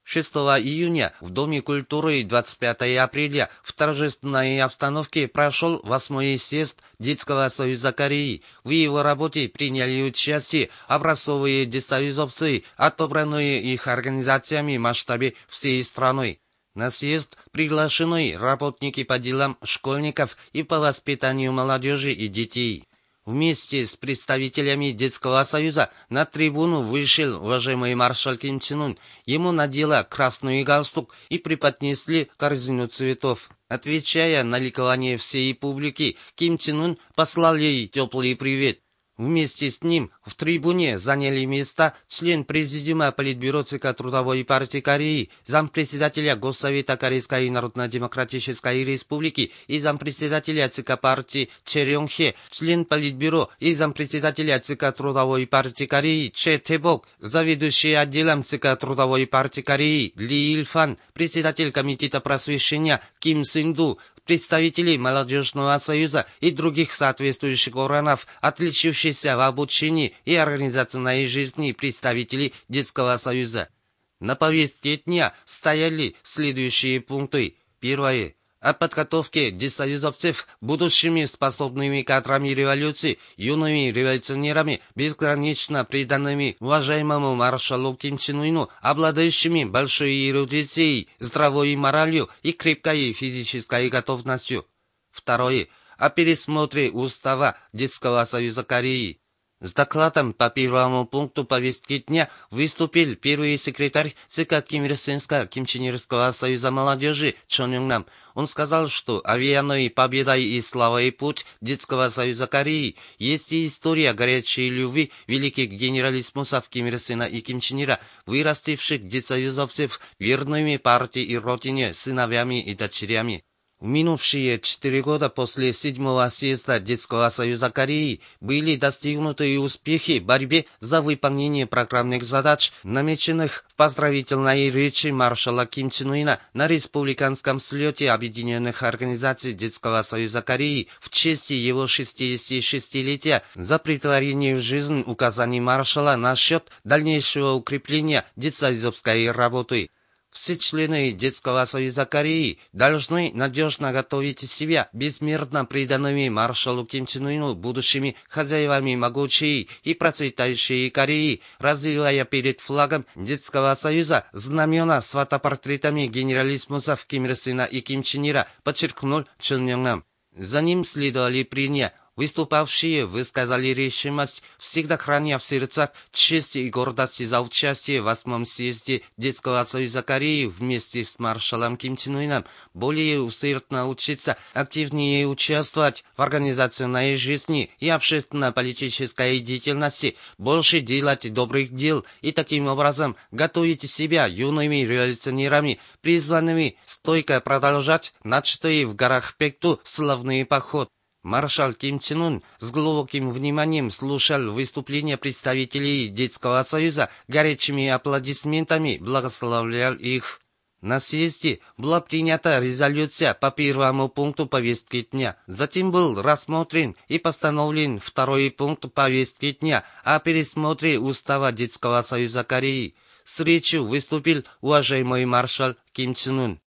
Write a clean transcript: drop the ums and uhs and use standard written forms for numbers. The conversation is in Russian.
6 июня в Доме культуры 25 апреля в торжественной обстановке прошел 8-й съезд Детского союза Кореи. В его работе приняли участие образцовые детсоюзовцы, отобранные их организациями в масштабе всей страны. На съезд приглашены работники по делам школьников и по воспитанию молодежи и детей. Вместе с представителями Детского союза на трибуну вышел уважаемый маршал Ким Чен Ын. Ему надела красный галстук и преподнесли корзину цветов. Отвечая на ликование всей публики, Ким Чен Ын послал ей теплый привет. Вместе с ним в трибуне заняли места член Президиума Политбюро ЦК Трудовой партии Кореи, зампредседателя Госсовета Корейской Народно-Демократической Республики и зампредседателя ЦК партии Че Рёнг Хе, член Политбюро и зампредседателя ЦК Трудовой партии Кореи Че Тэ-бок, заведующий отделом ЦК Трудовой партии Кореи Ли Ил-фан, председатель комитета просвещения Ким Син-ду, представителей молодежного союза и других соответствующих органов, отличившихся в обучении и организационной жизни представителей Детского союза. На повестке дня стояли следующие пункты. Первое. О подготовке детсоюзовцев будущими способными кадрами революции, юными революционерами, безгранично преданными уважаемому маршалу Ким Чен Ыну, обладающими большой эрудицией, здравой моралью и крепкой физической готовностью. Второе. О пересмотре устава Детского союза Кореи. С докладом по первому пункту повестки дня выступил первый секретарь ЦК Кимченерского союза молодежи Чон Ёнг Нам. Он сказал, что овеянной победой и славой путь Детского союза Кореи есть и история горячей любви великих генералиссимусов Ким Ир Сена и Ким Чен Ира, вырастивших детсоюзовцев верными партии и родине, сыновьями и дочерями. В минувшие 4 года после 7-го съезда Детского союза Кореи были достигнуты успехи в борьбе за выполнение программных задач, намеченных в поздравительной речи маршала Ким Чен Ына на республиканском слете Объединенных организаций Детского союза Кореи в честь его 66-летия за претворение в жизнь указаний маршала насчет дальнейшего укрепления детсоюзовской работы. Все члены Детского союза Кореи должны надежно готовить себя безмерно преданными маршалу Ким Чен Ыну будущими хозяевами могучей и процветающей Кореи, развивая перед флагом Детского союза знамена с фотопортретами генералиссимусов Ким Ир Сена и Ким Чен Ира, подчеркнул Чон Ёнг Нам. За ним следовали прения. Выступавшие высказали решимость, всегда храня в сердцах честь и гордость за участие в 8-м съезде Детского союза Кореи вместе с маршалом Ким Чен Ыном, более усердно учиться, активнее участвовать в организационной жизни и общественно-политической деятельности, больше делать добрых дел и таким образом готовить себя юными революционерами, призванными стойко продолжать начатый в горах Пекту славный поход. Маршал Ким Чен Ын с глубоким вниманием слушал выступления представителей Детского союза, горячими аплодисментами благословлял их. На съезде была принята резолюция по первому пункту повестки дня. Затем был рассмотрен и постановлен второй пункт повестки дня о пересмотре устава Детского союза Кореи. С речью выступил уважаемый маршал Ким Чен Ын.